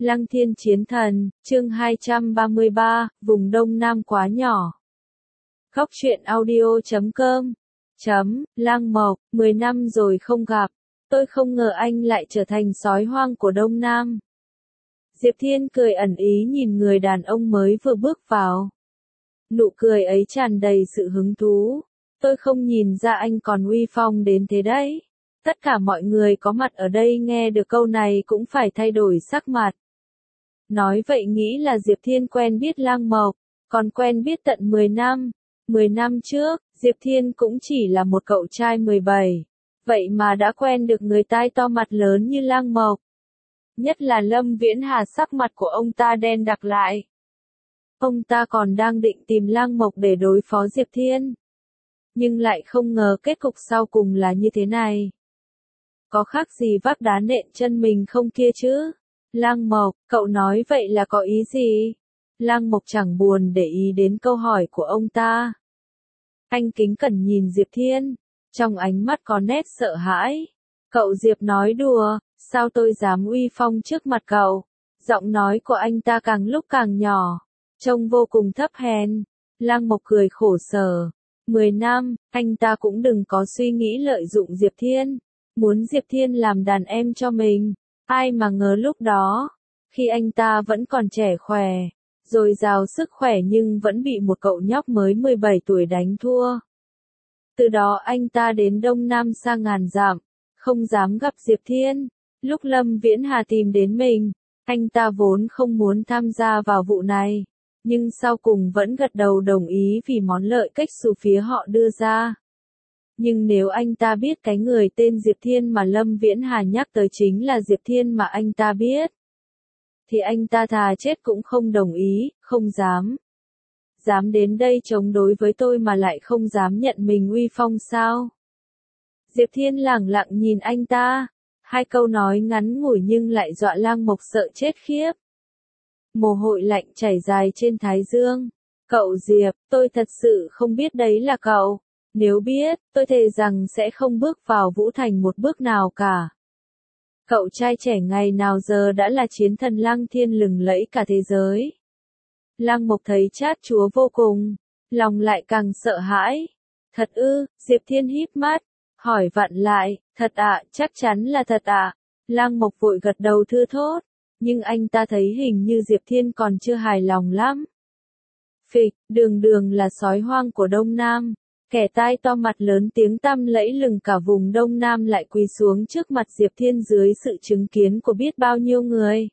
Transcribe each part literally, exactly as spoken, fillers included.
Lăng Thiên Chiến Thần, chương hai trăm ba mươi ba, vùng Đông Nam quá nhỏ. Góc truyện audio chấm com chấm, Lang Mộc, mười năm rồi không gặp, tôi không ngờ anh lại trở thành sói hoang của Đông Nam. Diệp Thiên cười ẩn ý nhìn người đàn ông mới vừa bước vào. Nụ cười ấy tràn đầy sự hứng thú. Tôi không nhìn ra anh còn uy phong đến thế đấy. Tất cả mọi người có mặt ở đây nghe được câu này cũng phải thay đổi sắc mặt. Nói vậy nghĩ là Diệp Thiên quen biết Lang Mộc, còn quen biết tận mười năm. mười năm trước, Diệp Thiên cũng chỉ là một cậu trai mười bảy. Vậy mà đã quen được người tai to mặt lớn như Lang Mộc. Nhất là Lâm Viễn Hà, sắc mặt của ông ta đen đặc lại. Ông ta còn đang định tìm Lang Mộc để đối phó Diệp Thiên. Nhưng lại không ngờ kết cục sau cùng là như thế này. Có khác gì vác đá nện chân mình không kia chứ? Lang Mộc, cậu nói vậy là có ý gì? Lang Mộc chẳng buồn để ý đến câu hỏi của ông ta. Anh kính cẩn nhìn Diệp Thiên, trong ánh mắt có nét sợ hãi. Cậu Diệp nói đùa, sao tôi dám uy phong trước mặt cậu? Giọng nói của anh ta càng lúc càng nhỏ, trông vô cùng thấp hèn. Lang Mộc cười khổ sở. Mười năm, anh ta cũng đừng có suy nghĩ lợi dụng Diệp Thiên. Muốn Diệp Thiên làm đàn em cho mình. Ai mà ngờ lúc đó, khi anh ta vẫn còn trẻ khỏe, dồi dào sức khỏe nhưng vẫn bị một cậu nhóc mới mười bảy tuổi đánh thua. Từ đó anh ta đến Đông Nam xa ngàn dặm, không dám gặp Diệp Thiên. Lúc Lâm Viễn Hà tìm đến mình, anh ta vốn không muốn tham gia vào vụ này, nhưng sau cùng vẫn gật đầu đồng ý vì món lợi cách xù phía họ đưa ra. Nhưng nếu anh ta biết cái người tên Diệp Thiên mà Lâm Viễn Hà nhắc tới chính là Diệp Thiên mà anh ta biết, thì anh ta thà chết cũng không đồng ý, không dám. Dám đến đây chống đối với tôi mà lại không dám nhận mình uy phong sao? Diệp Thiên lẳng lặng nhìn anh ta. Hai câu nói ngắn ngủi nhưng lại dọa Lang Mộc sợ chết khiếp. Mồ hôi lạnh chảy dài trên thái dương. Cậu Diệp, tôi thật sự không biết đấy là cậu. Nếu biết, tôi thề rằng sẽ không bước vào Vũ Thành một bước nào cả. Cậu trai trẻ ngày nào giờ đã là chiến thần Lăng Thiên lừng lẫy cả thế giới. Lang Mộc thấy chát chúa vô cùng, lòng lại càng sợ hãi. Thật ư? Diệp Thiên híp mắt, hỏi vặn lại, thật ạ, chắc chắn là thật ạ. Lang Mộc vội gật đầu thưa thốt, nhưng anh ta thấy hình như Diệp Thiên còn chưa hài lòng lắm. Phịch, đường đường là sói hoang của Đông Nam. Kẻ tai to mặt lớn tiếng tăm lẫy lừng cả vùng Đông Nam lại quỳ xuống trước mặt Diệp Thiên dưới sự chứng kiến của biết bao nhiêu người.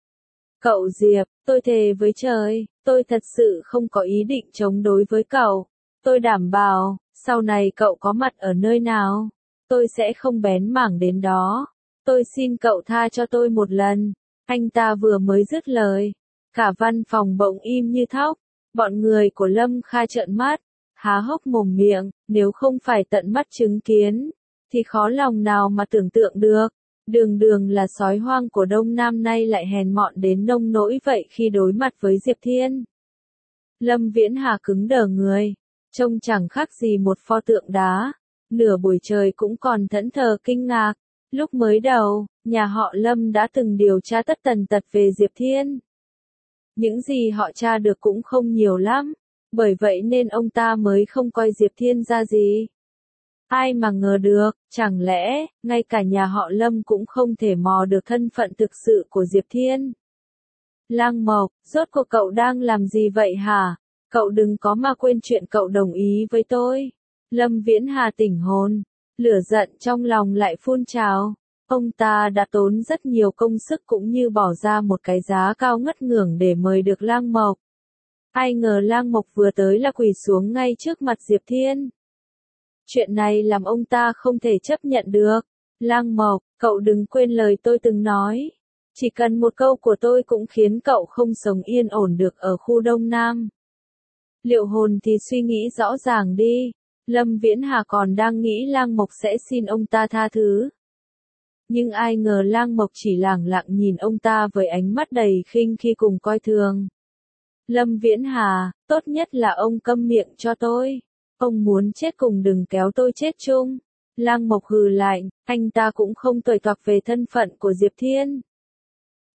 Cậu Diệp, tôi thề với trời, tôi thật sự không có ý định chống đối với cậu. Tôi đảm bảo, sau này cậu có mặt ở nơi nào, tôi sẽ không bén mảng đến đó. Tôi xin cậu tha cho tôi một lần. Anh ta vừa mới dứt lời, cả văn phòng bỗng im như thóc. Bọn người của Lâm Kha trợn mắt, há hốc mồm miệng, nếu không phải tận mắt chứng kiến, thì khó lòng nào mà tưởng tượng được. Đường đường là sói hoang của Đông Nam nay lại hèn mọn đến nông nỗi vậy khi đối mặt với Diệp Thiên. Lâm Viễn Hà cứng đờ người, trông chẳng khác gì một pho tượng đá. Nửa buổi trời cũng còn thẫn thờ kinh ngạc. Lúc mới đầu, nhà họ Lâm đã từng điều tra tất tần tật về Diệp Thiên. Những gì họ tra được cũng không nhiều lắm. Bởi vậy nên ông ta mới không coi Diệp Thiên ra gì. Ai mà ngờ được, chẳng lẽ, ngay cả nhà họ Lâm cũng không thể mò được thân phận thực sự của Diệp Thiên. Lang Mộc, rốt cuộc cậu đang làm gì vậy hả? Cậu đừng có mà quên chuyện cậu đồng ý với tôi. Lâm Viễn Hà tỉnh hồn, lửa giận trong lòng lại phun trào. Ông ta đã tốn rất nhiều công sức cũng như bỏ ra một cái giá cao ngất ngưởng để mời được Lang Mộc. Ai ngờ Lang Mộc vừa tới là quỳ xuống ngay trước mặt Diệp Thiên. Chuyện này làm ông ta không thể chấp nhận được. Lang Mộc, cậu đừng quên lời tôi từng nói. Chỉ cần một câu của tôi cũng khiến cậu không sống yên ổn được ở khu Đông Nam. Liệu hồn thì suy nghĩ rõ ràng đi. Lâm Viễn Hà còn đang nghĩ Lang Mộc sẽ xin ông ta tha thứ. Nhưng ai ngờ Lang Mộc chỉ lẳng lặng nhìn ông ta với ánh mắt đầy khinh khi cùng coi thường. Lâm Viễn Hà, tốt nhất là ông câm miệng cho tôi. Ông muốn chết cùng đừng kéo tôi chết chung. Lang Mộc hừ lạnh, anh ta cũng không toại toạc về thân phận của Diệp Thiên.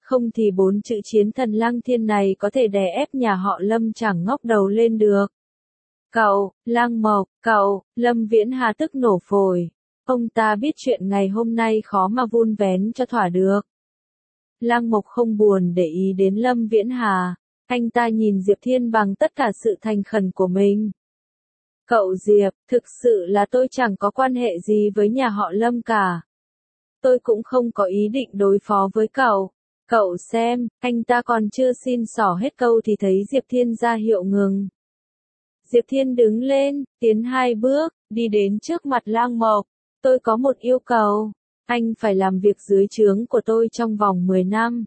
không thì bốn chữ chiến thần Lăng Thiên này có thể đè ép nhà họ Lâm chẳng ngóc đầu lên được. Cậu, Lăng Mộc, cậu, Lâm Viễn Hà tức nổ phổi. Ông ta biết chuyện ngày hôm nay khó mà vun vén cho thỏa được. Lăng Mộc không buồn để ý đến Lâm Viễn Hà. Anh ta nhìn Diệp Thiên bằng tất cả sự thành khẩn của mình. Cậu Diệp, thực sự là tôi chẳng có quan hệ gì với nhà họ Lâm cả. Tôi cũng không có ý định đối phó với cậu. Cậu xem, anh ta còn chưa xin xỏ hết câu thì thấy Diệp Thiên ra hiệu ngừng. Diệp Thiên đứng lên, tiến hai bước, đi đến trước mặt Lăng Mộc. Tôi có một yêu cầu. Anh phải làm việc dưới trướng của tôi trong vòng mười năm.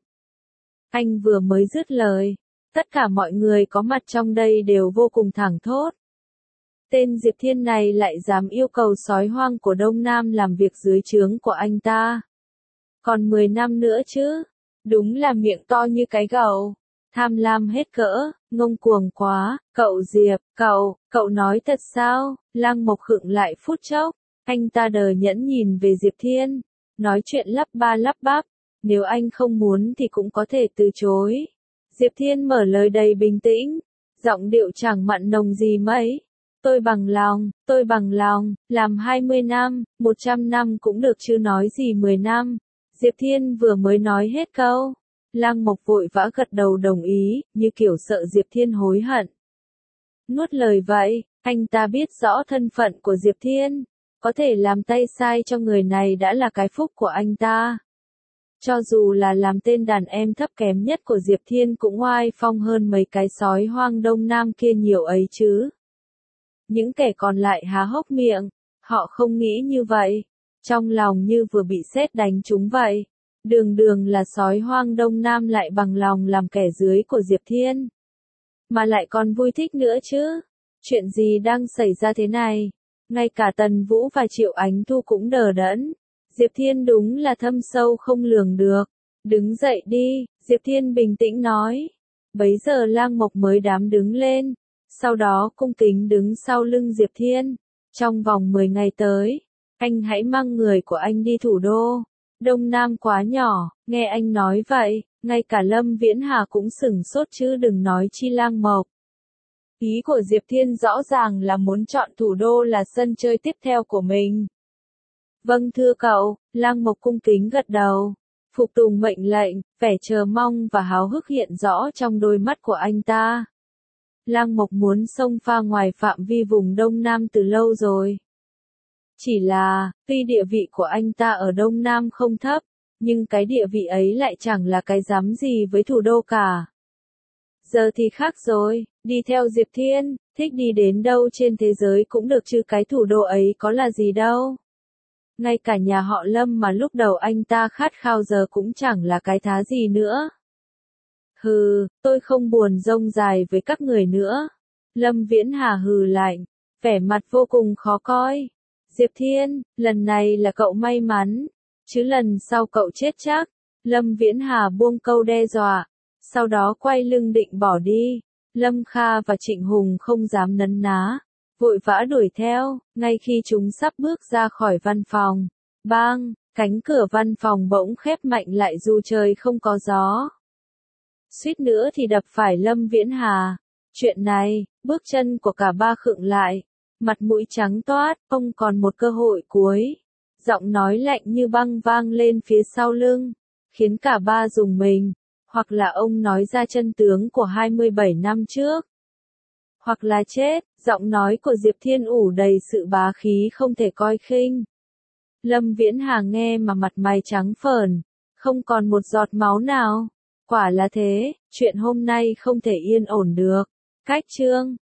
Anh vừa mới dứt lời. Tất cả mọi người có mặt trong đây đều vô cùng thảng thốt. Tên Diệp Thiên này lại dám yêu cầu sói hoang của Đông Nam làm việc dưới trướng của anh ta. Còn mười năm nữa chứ. Đúng là miệng to như cái gầu. Tham lam hết cỡ, ngông cuồng quá. Cậu Diệp, cậu, cậu nói thật sao? Lăng Mộc khựng lại phút chốc. Anh ta đờ nhẫn nhìn về Diệp Thiên. Nói chuyện lắp ba lắp bắp. Nếu anh không muốn thì cũng có thể từ chối. Diệp Thiên mở lời đầy bình tĩnh. Giọng điệu chẳng mặn nồng gì mấy. Tôi bằng lòng, tôi bằng lòng, làm hai mươi năm, một trăm năm cũng được chứ nói gì mười năm. Diệp Thiên vừa mới nói hết câu. Lăng Mộc vội vã gật đầu đồng ý, như kiểu sợ Diệp Thiên hối hận. Nuốt lời vậy, anh ta biết rõ thân phận của Diệp Thiên. Có thể làm tay sai cho người này đã là cái phúc của anh ta. Cho dù là làm tên đàn em thấp kém nhất của Diệp Thiên cũng oai phong hơn mấy cái sói hoang Đông Nam kia nhiều ấy chứ. Những kẻ còn lại há hốc miệng, họ không nghĩ như vậy. Trong lòng như vừa bị sét đánh trúng vậy. Đường đường là sói hoang Đông Nam lại bằng lòng làm kẻ dưới của Diệp Thiên. Mà lại còn vui thích nữa chứ. Chuyện gì đang xảy ra thế này? Ngay cả Tần Vũ và Triệu Ánh Thu cũng đờ đẫn. Diệp Thiên đúng là thâm sâu không lường được. Đứng dậy đi, Diệp Thiên bình tĩnh nói. Bấy giờ Lang Mộc mới đám đứng lên. Sau đó cung kính đứng sau lưng Diệp Thiên. Trong vòng mười ngày tới, anh hãy mang người của anh đi thủ đô. Đông Nam quá nhỏ, nghe anh nói vậy, ngay cả Lâm Viễn Hà cũng sửng sốt chứ đừng nói chi Lang Mộc. Ý của Diệp Thiên rõ ràng là muốn chọn thủ đô là sân chơi tiếp theo của mình. Vâng thưa cậu, Lang Mộc cung kính gật đầu. Phục tùng mệnh lệnh, vẻ chờ mong và háo hức hiện rõ trong đôi mắt của anh ta. Lang Mộc muốn xông pha ngoài phạm vi vùng Đông Nam từ lâu rồi. Chỉ là, tuy địa vị của anh ta ở Đông Nam không thấp, nhưng cái địa vị ấy lại chẳng là cái dám gì với thủ đô cả. Giờ thì khác rồi, đi theo Diệp Thiên, thích đi đến đâu trên thế giới cũng được chứ cái thủ đô ấy có là gì đâu. Ngay cả nhà họ Lâm mà lúc đầu anh ta khát khao giờ cũng chẳng là cái thá gì nữa. Hừ, tôi không buồn rông dài với các người nữa. Lâm Viễn Hà hừ lạnh, vẻ mặt vô cùng khó coi. Diệp Thiên, lần này là cậu may mắn, chứ lần sau cậu chết chắc. Lâm Viễn Hà buông câu đe dọa, sau đó quay lưng định bỏ đi. Lâm Kha và Trịnh Hùng không dám nấn ná, vội vã đuổi theo, ngay khi chúng sắp bước ra khỏi văn phòng. Bang, cánh cửa văn phòng bỗng khép mạnh lại dù trời không có gió. Suýt nữa thì đập phải Lâm Viễn Hà. Chuyện này, bước chân của cả ba khựng lại. Mặt mũi trắng toát, ông còn một cơ hội cuối. Giọng nói lạnh như băng vang lên phía sau lưng, khiến cả ba rùng mình. Hoặc là ông nói ra chân tướng của hai mươi bảy năm trước. Hoặc là chết, giọng nói của Diệp Thiên ủ đầy sự bá khí không thể coi khinh. Lâm Viễn Hà nghe mà mặt mày trắng phởn, không còn một giọt máu nào. Quả là thế, chuyện hôm nay không thể yên ổn được. Cách chương